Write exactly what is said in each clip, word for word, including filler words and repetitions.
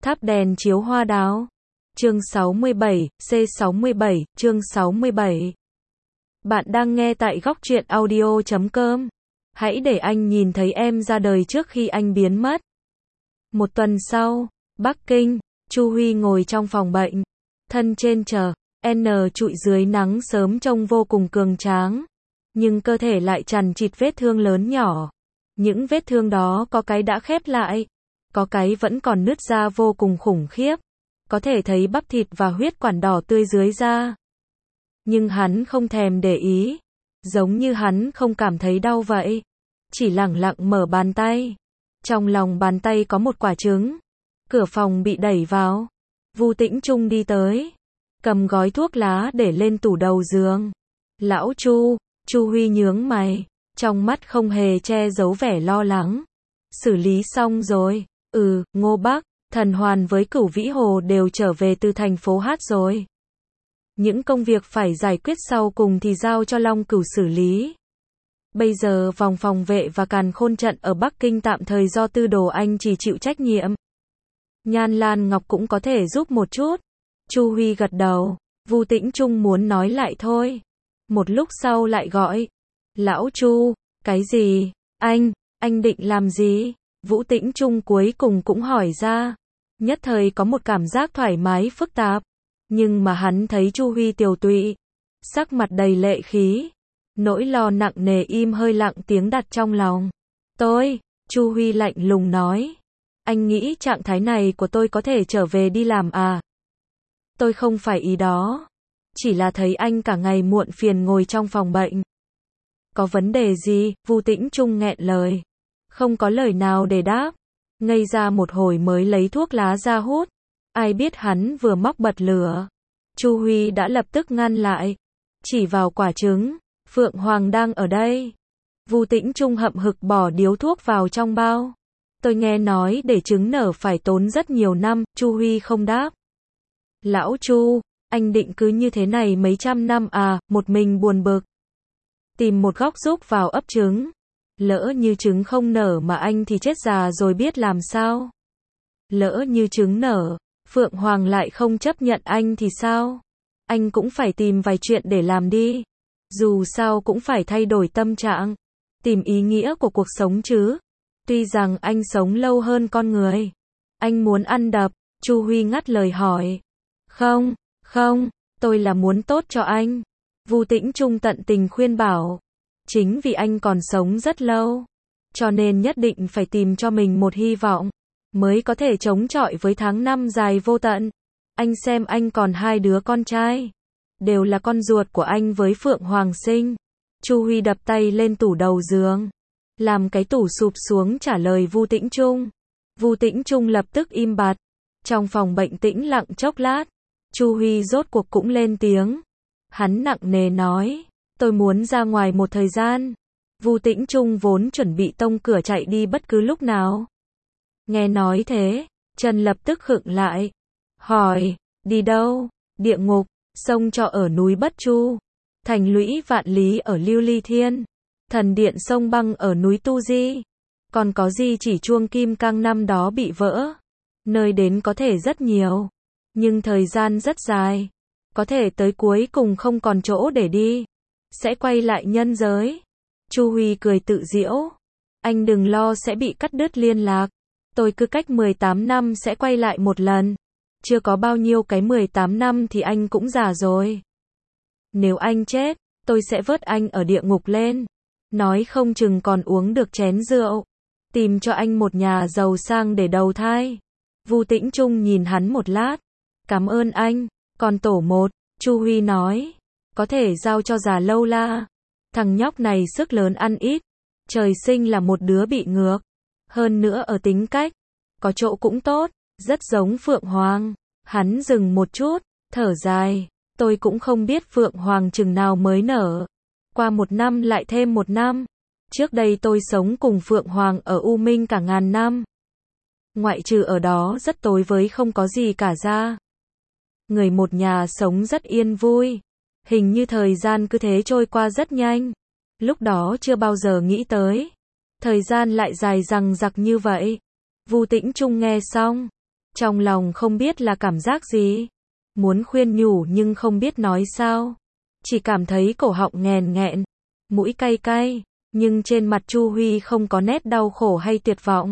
Tháp đèn chiếu hoa đào. Chương sáu mươi bảy, C sáu mươi bảy, chương sáu mươi bảy. Bạn đang nghe tại góc truyện audio chấm com. Hãy để anh nhìn thấy em ra đời trước khi anh biến mất. Một tuần sau, Bắc Kinh, Chu Huy ngồi trong phòng bệnh. Thân trên chờ, N trụi dưới nắng sớm trông vô cùng cường tráng. Nhưng cơ thể lại chằng chịt vết thương lớn nhỏ. Những vết thương đó có cái đã khép lại. Có cái vẫn còn nứt ra vô cùng khủng khiếp. Có thể thấy bắp thịt và huyết quản đỏ tươi dưới da. Nhưng hắn không thèm để ý. Giống như hắn không cảm thấy đau vậy. Chỉ lẳng lặng mở bàn tay. Trong lòng bàn tay có một quả trứng. Cửa phòng bị đẩy vào. Vu Tĩnh Trung đi tới. Cầm gói thuốc lá để lên tủ đầu giường. Lão Chu, Chu Huy nhướng mày. Trong mắt không hề che giấu vẻ lo lắng. Xử lý xong rồi. Ừ, Ngô Bắc, Thần Hoàn với Cửu Vĩ Hồ đều trở về từ thành phố Hát rồi. Những công việc phải giải quyết sau cùng thì giao cho Long Cửu xử lý. Bây giờ vòng phòng vệ và càn khôn trận ở Bắc Kinh tạm thời do Tư Đồ Anh chỉ chịu trách nhiệm. Nhan Lan Ngọc cũng có thể giúp một chút. Chu Huy gật đầu. Vu Tĩnh Trung muốn nói lại thôi. Một lúc sau lại gọi. Lão Chu, cái gì? Anh, anh định làm gì? Vũ Tĩnh Trung cuối cùng cũng hỏi ra. Nhất thời có một cảm giác thoải mái phức tạp. Nhưng mà hắn thấy Chu Huy tiều tụy. Sắc mặt đầy lệ khí. Nỗi lo nặng nề im hơi lặng tiếng đặt trong lòng. Tôi, Chu Huy lạnh lùng nói. Anh nghĩ trạng thái này của tôi có thể trở về đi làm à? Tôi không phải ý đó. Chỉ là thấy anh cả ngày muộn phiền ngồi trong phòng bệnh. Có vấn đề gì? Vu Tĩnh Trung nghẹn lời. Không có lời nào để đáp. Ngây ra một hồi mới lấy thuốc lá ra hút. Ai biết hắn vừa móc bật lửa. Chu Huy đã lập tức ngăn lại. Chỉ vào quả trứng. Phượng Hoàng đang ở đây. Vu Tĩnh Trung hậm hực bỏ điếu thuốc vào trong bao. Tôi nghe nói để trứng nở phải tốn rất nhiều năm. Chu Huy không đáp. Lão Chu, anh định cứ như thế này mấy trăm năm à? Một mình buồn bực. Tìm một góc rúc vào ấp trứng. Lỡ như trứng không nở mà anh thì chết già rồi biết làm sao? Lỡ như trứng nở, Phượng Hoàng lại không chấp nhận anh thì sao? Anh cũng phải tìm vài chuyện để làm đi. Dù sao cũng phải thay đổi tâm trạng. Tìm ý nghĩa của cuộc sống chứ. Tuy rằng anh sống lâu hơn con người. Anh muốn ăn đập. Chu Huy ngắt lời hỏi. Không, không, tôi là muốn tốt cho anh. Vu Tĩnh Trung tận tình khuyên bảo. Chính vì anh còn sống rất lâu. Cho nên nhất định phải tìm cho mình một hy vọng. Mới có thể chống chọi với tháng năm dài vô tận. Anh xem anh còn hai đứa con trai. Đều là con ruột của anh với Phượng Hoàng sinh. Chu Huy đập tay lên tủ đầu giường. Làm cái tủ sụp xuống trả lời Vu Tĩnh Trung. Vu Tĩnh Trung lập tức im bặt. Trong phòng bệnh tĩnh lặng chốc lát. Chu Huy rốt cuộc cũng lên tiếng. Hắn nặng nề nói. Tôi muốn ra ngoài một thời gian. Vu Tĩnh Trung vốn chuẩn bị tông cửa chạy đi bất cứ lúc nào. Nghe nói thế, chân lập tức khựng lại. Hỏi, đi đâu? Địa ngục, sông cho ở núi Bất Chu. Thành lũy Vạn Lý ở Lưu Ly Thiên. Thần điện sông băng ở núi Tu Di. Còn có gì chỉ chuông kim cang năm đó bị vỡ. Nơi đến có thể rất nhiều. Nhưng thời gian rất dài. Có thể tới cuối cùng không còn chỗ để đi. Sẽ quay lại nhân giới. Chu Huy cười tự giễu. Anh đừng lo sẽ bị cắt đứt liên lạc. Tôi cứ cách mười tám năm sẽ quay lại một lần. Chưa có bao nhiêu cái mười tám năm thì anh cũng già rồi. Nếu anh chết, tôi sẽ vớt anh ở địa ngục lên. Nói không chừng còn uống được chén rượu. Tìm cho anh một nhà giàu sang để đầu thai. Vu Tĩnh Trung nhìn hắn một lát. Cảm ơn anh. Còn tổ một, Chu Huy nói. Có thể giao cho già Lâu La. Thằng nhóc này sức lớn ăn ít. Trời sinh là một đứa bị ngược. Hơn nữa ở tính cách. Có chỗ cũng tốt. Rất giống Phượng Hoàng. Hắn dừng một chút. Thở dài. Tôi cũng không biết Phượng Hoàng chừng nào mới nở. Qua một năm lại thêm một năm. Trước đây tôi sống cùng Phượng Hoàng ở U Minh cả ngàn năm. Ngoại trừ ở đó rất tối với không có gì cả ra. Người một nhà sống rất yên vui. Hình như thời gian cứ thế trôi qua rất nhanh. Lúc đó chưa bao giờ nghĩ tới. Thời gian lại dài dằng dặc như vậy. Vu Tĩnh Trung nghe xong. Trong lòng không biết là cảm giác gì. Muốn khuyên nhủ nhưng không biết nói sao. Chỉ cảm thấy cổ họng nghèn nghẹn, mũi cay cay, nhưng trên mặt Chu Huy không có nét đau khổ hay tuyệt vọng.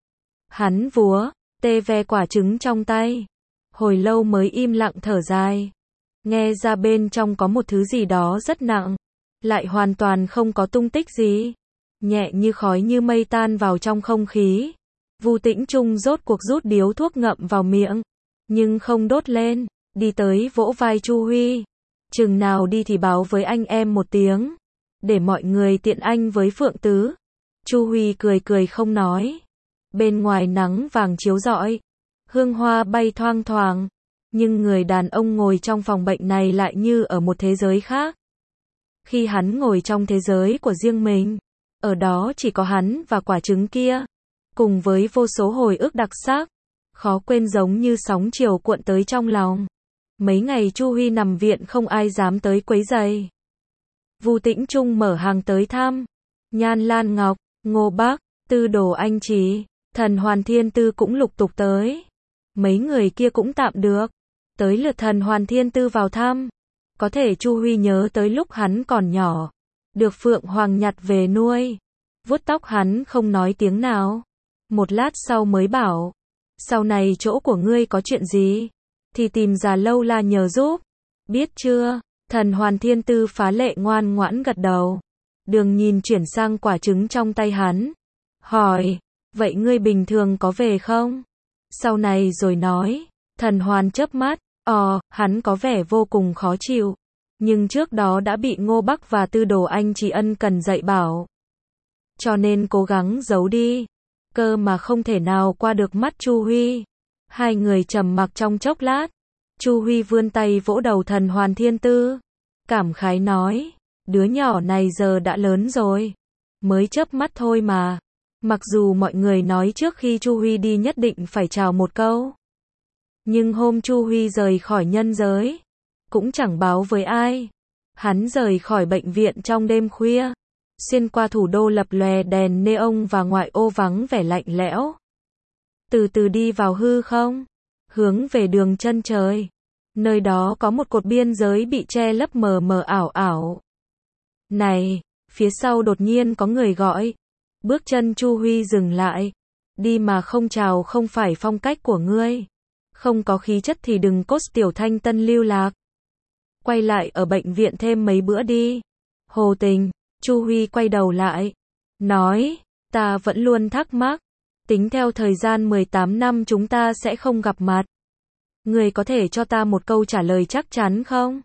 Hắn vúa, tê ve quả trứng trong tay. Hồi lâu mới im lặng thở dài. Nghe ra bên trong có một thứ gì đó rất nặng. Lại hoàn toàn không có tung tích gì. Nhẹ như khói như mây tan vào trong không khí. Vu Tĩnh Trung rốt cuộc rút điếu thuốc ngậm vào miệng. Nhưng không đốt lên. Đi tới vỗ vai Chu Huy. Chừng nào đi thì báo với anh em một tiếng. Để mọi người tiện anh với Phượng Tứ. Chu Huy cười cười không nói. Bên ngoài nắng vàng chiếu rọi. Hương hoa bay thoang thoảng. Nhưng người đàn ông ngồi trong phòng bệnh này lại như ở một thế giới khác. Khi hắn ngồi trong thế giới của riêng mình. Ở đó chỉ có hắn và quả trứng kia. Cùng với vô số hồi ức đặc sắc. Khó quên giống như sóng chiều cuộn tới trong lòng. Mấy ngày Chu Huy nằm viện không ai dám tới quấy rầy. Vu Tĩnh Trung mở hàng tới thăm. Nhan Lan Ngọc, Ngô Bác, Tư Đồ Anh Trì, Thần Hoàn Thiên Tư cũng lục tục tới. Mấy người kia cũng tạm được. Tới lượt Thần Hoàn Thiên Tư vào thăm. Có thể Chu Huy nhớ tới lúc hắn còn nhỏ. Được Phượng Hoàng nhặt về nuôi. Vuốt tóc hắn không nói tiếng nào. Một lát sau mới bảo. Sau này chỗ của ngươi có chuyện gì? Thì tìm Già Lâu La nhờ giúp. Biết chưa? Thần Hoàn Thiên Tư phá lệ ngoan ngoãn gật đầu. Đường nhìn chuyển sang quả trứng trong tay hắn. Hỏi. Vậy ngươi bình thường có về không? Sau này rồi nói. Thần Hoàn chớp mắt. Ờ, hắn có vẻ vô cùng khó chịu. Nhưng trước đó đã bị Ngô Bắc và Tư Đồ Anh Trì ân cần dạy bảo. Cho nên cố gắng giấu đi. Cơ mà không thể nào qua được mắt Chu Huy. Hai người trầm mặc trong chốc lát. Chu Huy vươn tay vỗ đầu Thần Hoàn Thiên Tư. Cảm khái nói. Đứa nhỏ này giờ đã lớn rồi. Mới chớp mắt thôi mà. Mặc dù mọi người nói trước khi Chu Huy đi nhất định phải chào một câu. Nhưng hôm Chu Huy rời khỏi nhân giới. Cũng chẳng báo với ai. Hắn rời khỏi bệnh viện trong đêm khuya. Xuyên qua thủ đô lập lòe đèn neon và ngoại ô vắng vẻ lạnh lẽo. Từ từ đi vào hư không. Hướng về đường chân trời. Nơi đó có một cột biên giới bị che lấp mờ mờ ảo ảo. Này, phía sau đột nhiên có người gọi. Bước chân Chu Huy dừng lại. Đi mà không chào không phải phong cách của ngươi. Không có khí chất thì đừng cốt tiểu thanh tân lưu lạc. Quay lại ở bệnh viện thêm mấy bữa đi. Hồ Tình, Chu Huy quay đầu lại. Nói, ta vẫn luôn thắc mắc. Tính theo thời gian mười tám năm chúng ta sẽ không gặp mặt. Người có thể cho ta một câu trả lời chắc chắn không?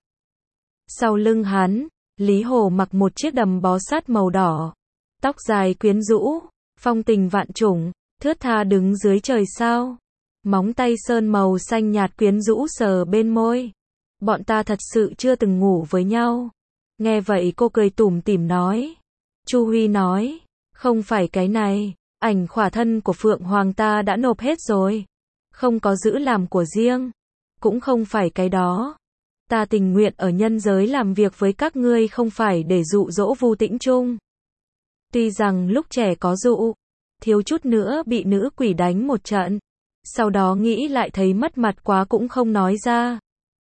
Sau lưng hắn, Lý Hồ mặc một chiếc đầm bó sát màu đỏ. Tóc dài quyến rũ, phong tình vạn trùng, thướt tha đứng dưới trời sao. Móng tay sơn màu xanh nhạt quyến rũ sờ bên môi. Bọn ta thật sự chưa từng ngủ với nhau. Nghe vậy cô cười tủm tỉm nói. Chu Huy nói, không phải cái này, ảnh khỏa thân của Phượng Hoàng ta đã nộp hết rồi. Không có giữ làm của riêng. Cũng không phải cái đó. Ta tình nguyện ở nhân giới làm việc với các ngươi không phải để dụ dỗ Vu Tĩnh Trung. Tuy rằng lúc trẻ có dụ, thiếu chút nữa bị nữ quỷ đánh một trận. Sau đó nghĩ lại thấy mất mặt quá cũng không nói ra.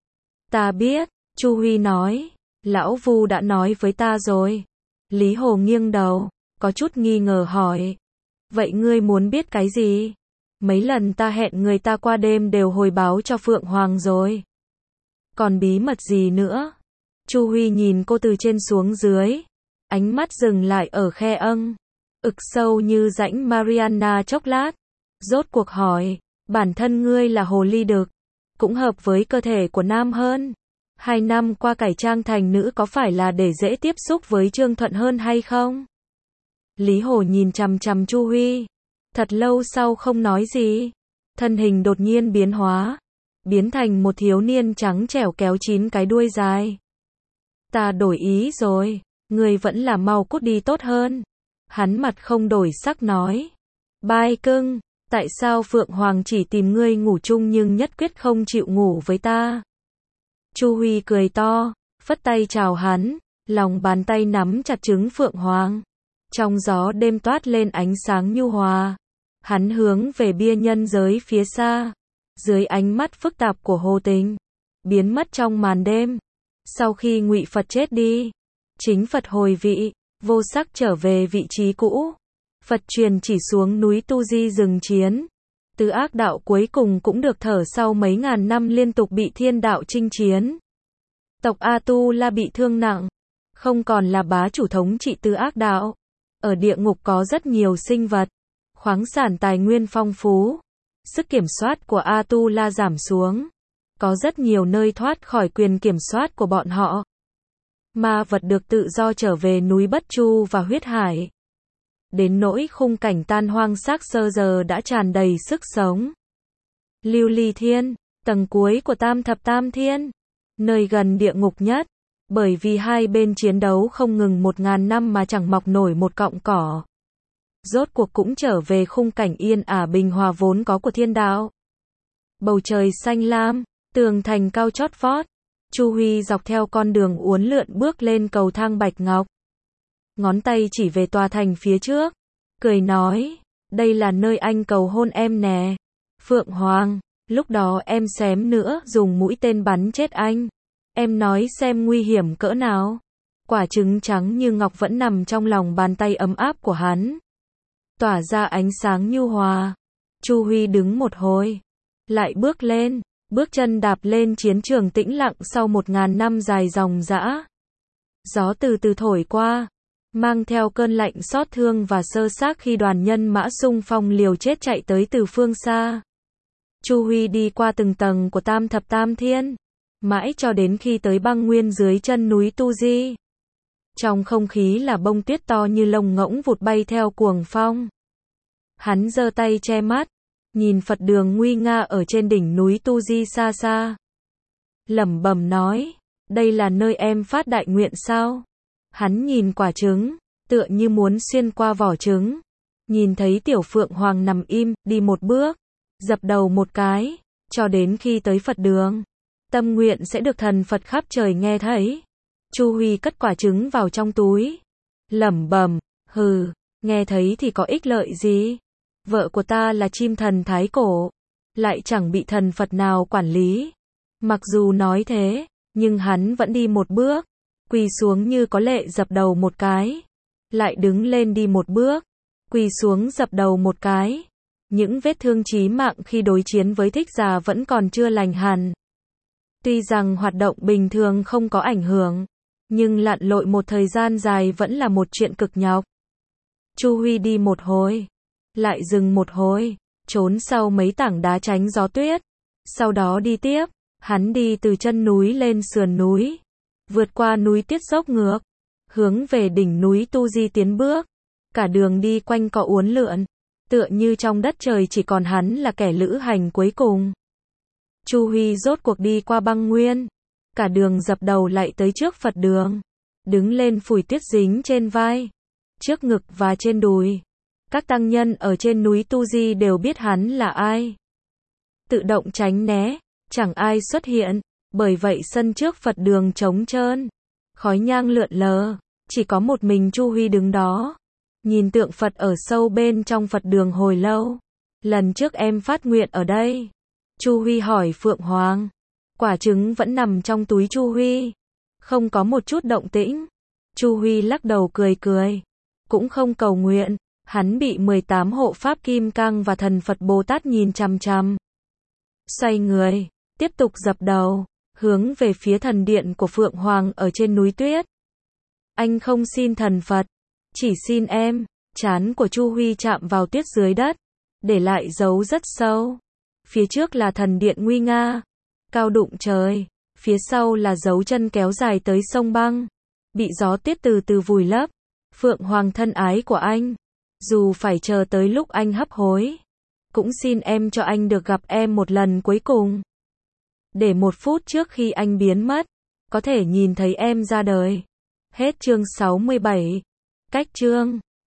Ta biết, Chu Huy nói. Lão Vu đã nói với ta rồi. Lý Hồ nghiêng đầu, có chút nghi ngờ hỏi. Vậy ngươi muốn biết cái gì? Mấy lần ta hẹn người ta qua đêm đều hồi báo cho Phượng Hoàng rồi. Còn bí mật gì nữa? Chu Huy nhìn cô từ trên xuống dưới. Ánh mắt dừng lại ở khe âng. Ực sâu như rãnh Mariana chốc lát. Rốt cuộc hỏi. Bản thân ngươi là hồ ly đực. Cũng hợp với cơ thể của nam hơn. Hai năm qua cải trang thành nữ có phải là để dễ tiếp xúc với Trương Thuận hơn hay không? Lý Hồ nhìn chằm chằm Chu Huy. Thật lâu sau không nói gì. Thân hình đột nhiên biến hóa. Biến thành một thiếu niên trắng trẻo kéo chín cái đuôi dài. Ta đổi ý rồi. Ngươi vẫn là mau cút đi tốt hơn. Hắn mặt không đổi sắc nói. Bai cưng, tại sao Phượng Hoàng chỉ tìm ngươi ngủ chung nhưng nhất quyết không chịu ngủ với ta? Chu Huy cười to, phất tay chào hắn, lòng bàn tay nắm chặt trứng Phượng Hoàng. Trong gió đêm toát lên ánh sáng nhu hòa. Hắn hướng về bia nhân giới phía xa. dưới ánh mắt phức tạp của Hồ Tình, biến mất trong màn đêm. Sau khi Ngụy Phật chết đi, chính Phật hồi vị, vô sắc trở về vị trí cũ. Phật truyền chỉ xuống núi Tu Di dừng chiến. Tứ ác đạo cuối cùng cũng được thở sau mấy ngàn năm liên tục bị thiên đạo chinh chiến. Tộc A Tu La bị thương nặng, không còn là bá chủ thống trị tứ ác đạo. Ở địa ngục có rất nhiều sinh vật, khoáng sản tài nguyên phong phú. Sức kiểm soát của A Tu La giảm xuống. Có rất nhiều nơi thoát khỏi quyền kiểm soát của bọn họ. Ma vật được tự do trở về núi Bất Chu và huyết hải. Đến nỗi khung cảnh tan hoang xác sơ giờ đã tràn đầy sức sống. Lưu Ly Thiên, tầng cuối của Tam Thập Tam Thiên, nơi gần địa ngục nhất, bởi vì hai bên chiến đấu không ngừng một ngàn năm mà chẳng mọc nổi một cọng cỏ. Rốt cuộc cũng trở về khung cảnh yên ả bình hòa vốn có của thiên đạo. Bầu trời xanh lam, tường thành cao chót vót. Chu Huy dọc theo con đường uốn lượn bước lên cầu thang bạch ngọc. Ngón tay chỉ về tòa thành phía trước, cười nói, đây là nơi anh cầu hôn em nè. Phượng Hoàng, lúc đó em xém nữa dùng mũi tên bắn chết anh. Em nói xem nguy hiểm cỡ nào. Quả trứng trắng như ngọc vẫn nằm trong lòng bàn tay ấm áp của hắn, tỏa ra ánh sáng nhu hòa. Chu Huy đứng một hồi, lại bước lên, bước chân đạp lên chiến trường tĩnh lặng sau một ngàn năm dài dòng dã. Gió từ từ thổi qua, mang theo cơn lạnh xót thương và sơ xác khi đoàn nhân mã xung phong liều chết chạy tới từ phương xa. Chu Huy đi qua từng tầng của Tam Thập Tam Thiên, mãi cho đến khi tới băng nguyên dưới chân núi Tu Di. Trong không khí là bông tuyết to như lông ngỗng vụt bay theo cuồng phong. Hắn giơ tay che mắt, nhìn Phật đường nguy nga ở trên đỉnh núi Tu Di xa xa. Lẩm bẩm nói, đây là nơi em phát đại nguyện sao? Hắn nhìn quả trứng, tựa như muốn xuyên qua vỏ trứng. Nhìn thấy tiểu Phượng Hoàng nằm im, đi một bước, dập đầu một cái, cho đến khi tới Phật đường. Tâm nguyện sẽ được thần Phật khắp trời nghe thấy. Chu Huy cất quả trứng vào trong túi. Lẩm bẩm, hừ, nghe thấy thì có ích lợi gì? Vợ của ta là chim thần thái cổ, lại chẳng bị thần Phật nào quản lý. Mặc dù nói thế, nhưng hắn vẫn đi một bước, quỳ xuống như có lệ dập đầu một cái. Lại đứng lên đi một bước, quỳ xuống dập đầu một cái. Những vết thương chí mạng khi đối chiến với Thích Giả vẫn còn chưa lành hẳn. Tuy rằng hoạt động bình thường không có ảnh hưởng, nhưng lặn lội một thời gian dài vẫn là một chuyện cực nhọc. Chu Huy đi một hồi, lại dừng một hồi, trốn sau mấy tảng đá tránh gió tuyết. Sau đó đi tiếp, hắn đi từ chân núi lên sườn núi, vượt qua núi tuyết dốc ngược, hướng về đỉnh núi Tu Di tiến bước. Cả đường đi quanh co uốn lượn, tựa như trong đất trời chỉ còn hắn là kẻ lữ hành cuối cùng. Chu Huy rốt cuộc đi qua băng nguyên, cả đường dập đầu lại tới trước Phật đường, đứng lên phủi tuyết dính trên vai, trước ngực và trên đùi. Các tăng nhân ở trên núi Tu Di đều biết hắn là ai, tự động tránh né, chẳng ai xuất hiện, bởi vậy sân trước Phật đường trống trơn, khói nhang lượn lờ, chỉ có một mình Chu Huy đứng đó, nhìn tượng Phật ở sâu bên trong Phật đường hồi lâu. Lần trước em phát nguyện ở đây. Chu Huy hỏi Phượng Hoàng. Quả trứng vẫn nằm trong túi Chu Huy, không có một chút động tĩnh. Chu Huy lắc đầu cười cười, cũng không cầu nguyện. Hắn bị mười tám hộ pháp Kim Cang và thần Phật Bồ Tát nhìn chằm chằm. Xoay người, tiếp tục dập đầu, hướng về phía thần điện của Phượng Hoàng ở trên núi tuyết. Anh không xin thần Phật, chỉ xin em. Trán của Chu Huy chạm vào tuyết dưới đất, để lại dấu rất sâu. Phía trước là thần điện nguy nga, cao đụng trời. Phía sau là dấu chân kéo dài tới sông băng, bị gió tuyết từ từ vùi lấp. Phượng Hoàng thân ái của anh, dù phải chờ tới lúc anh hấp hối, cũng xin em cho anh được gặp em một lần cuối cùng. Để một phút trước khi anh biến mất, có thể nhìn thấy em ra đời. Hết chương sáu mươi bảy. Cách chương